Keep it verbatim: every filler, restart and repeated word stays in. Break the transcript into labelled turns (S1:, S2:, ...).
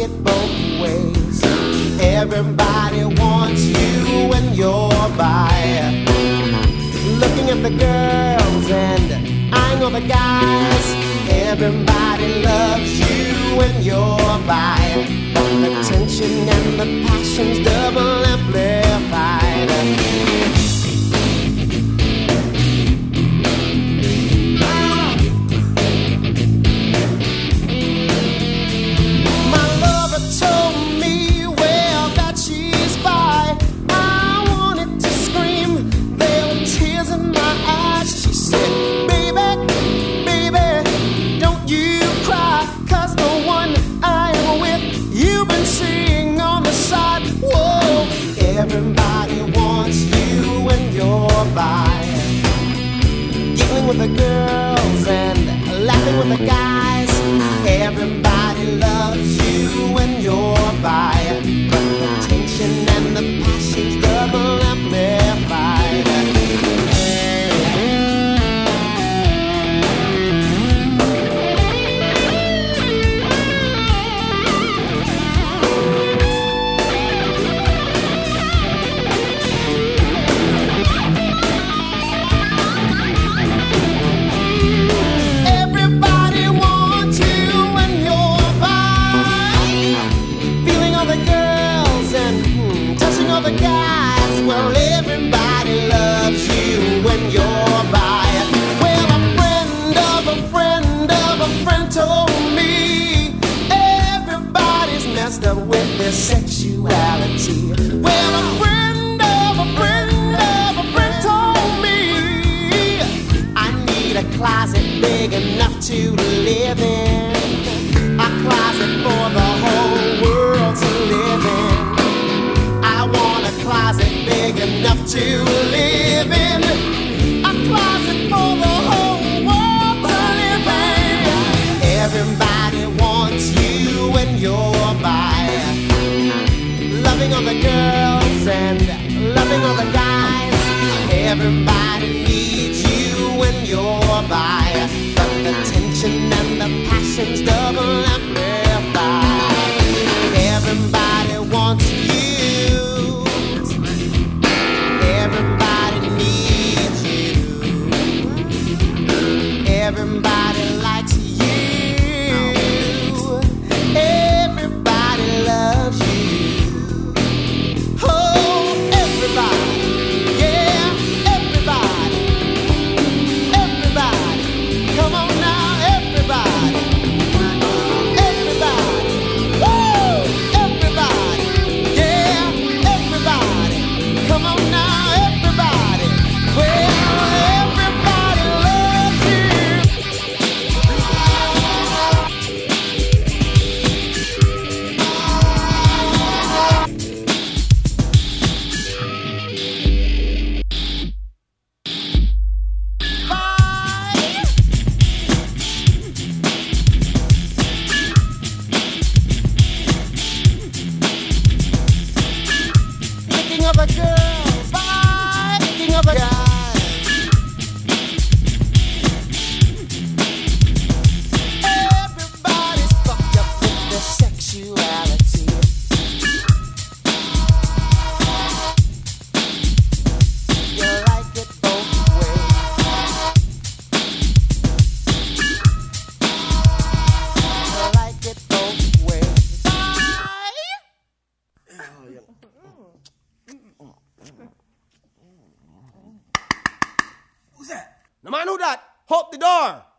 S1: it both ways. Everybody wants you when you're by. Looking at the girls and I know the guys. Everybody loves you when you're by. The tension and the passion's double amplified. My lover told me, well, that she's by. I wanted to scream, there were tears in my eyes. She said, baby, baby, don't you cry, 'cause the one I am with, you've been seeing on the side. Whoa, everybody wants you when you're by. Giggling with the girls and laughing with the guys. Everybody loves you when you're by. But the tension and the passion's double amplified. Everybody wants you when you're by. Feeling all the girls and hmm, touching all the guys. Well, everybody loves you when you're by. Well, a friend of a friend of a friend told me everybody's messed up with their sexuality. Well, a friend of a friend of a friend told me I need a closet big enough to live in. A closet for the whole world to live in. I want a closet big enough to live in. A closet for the whole world to live in. Everybody wants you when you're by. Loving all the girls and loving all the guys. Everybody needs you when you're by. But the tension and the passion's double amplified. Everybody wants you. Everybody needs you. Everybody likes you. Everybody loves you. Oh, everybody. Yeah, everybody. Everybody. Come on now, everybody. Everybody. Woo! Everybody. Yeah, everybody. Come on now, everybody. Well, everybody loves you. Bye. Thinking of the girls. Bye. Thinking of the guys. Everybody's fucked up with their sexuality. You like it both ways. You like it both ways. Bye.
S2: Who's that?
S1: No man who that? Hope the door.